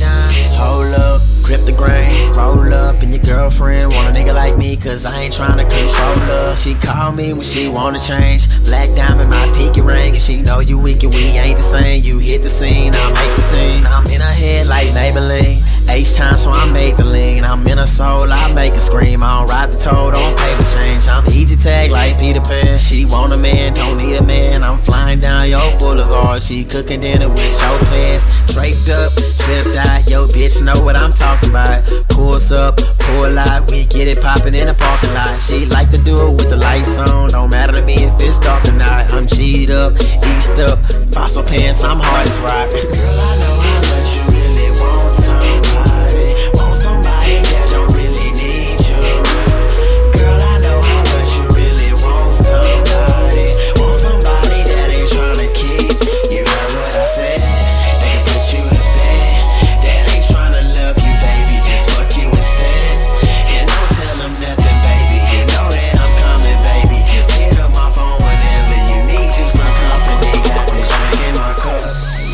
down, hold up, grip the grain, roll up, and your girlfriend want a nigga like me, cause I ain't tryna control her. She call me when she wanna change, black diamond, my pinky ring, and she know you weak and we ain't the same. You hit the scene, I'll make the scene. I'm in her head like Maybelline, H-time, so I make the lean. I'm in her soul, I make her scream. I don't ride the toad on paper change. I'm easy tag like Peter Pan. She want a man, don't need a man. I'm flying down your boulevard. She cooking dinner with your pants. Draped up, tripped out. Yo, bitch know what I'm talking about. Pulls up, pull out. We get it poppin' in the parking lot. She like to do it with the lights on. Don't matter to me if it's dark or not. I'm G'd up, eased up. Fossil pants, I'm hard as rock. Girl, I know how much you really want somebody. Want somebody that don't really need you. Girl, I know how much you really want somebody. Want somebody that ain't tryna keep. You heard what I said? They can put you to bed. That ain't tryna love you, baby. Just fuck you instead. And don't tell them nothing, baby. You know that I'm coming, baby. Just hit up my phone whenever you need you some company. Got this drink in my cup.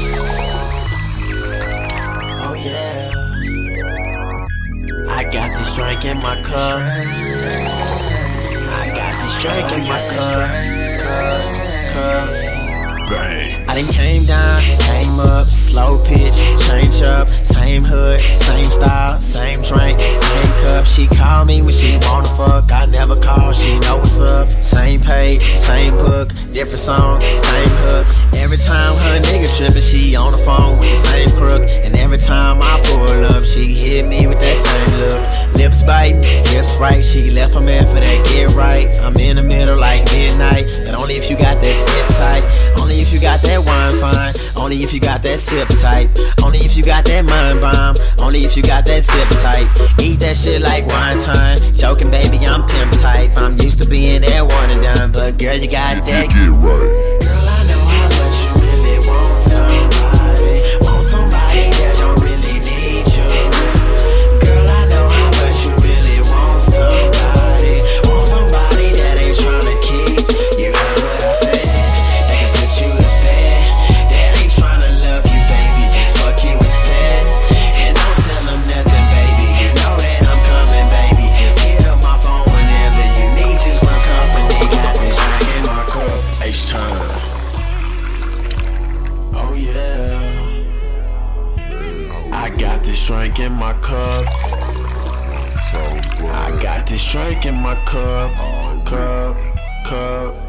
Oh yeah, I got this drink in my cup. I got this drink in my cup. I done came down, came up, slow pitch, change up, same hood, same style, same drink, same cup. She call me when she wanna fuck, I never call, she know what's up. Same page, same book, different song, same hook. Every time her nigga trippin', she on the phone with the same crook. And every time I pull up, she hit me with that same look. Lips biting, lips right, she left her man for that get right. I'm in the middle like midnight, but only if you got that sit tight. Only if you got that wine fine, only if you got that sip tight. Only if you got that mind bomb, only if you got that zip tight. Eat that shit like wine time, joking baby, I'm pimp type. I'm used to being that one and done, but girl, you got that get right. Girl, I know how much you really want somebody. Want somebody that don't really need you. Girl, I know how much you really want somebody. Want somebody that ain't tryna keep. You heard what I said? They can put you to bed. That ain't tryna love you, baby. Just fuck you instead. And don't tell them nothing, baby. You know that I'm coming, baby. Just hit up my phone whenever you need you some company. Got this drink in my cup. H-time. Oh yeah, I got this drink in my cup. I got this drink in my cup.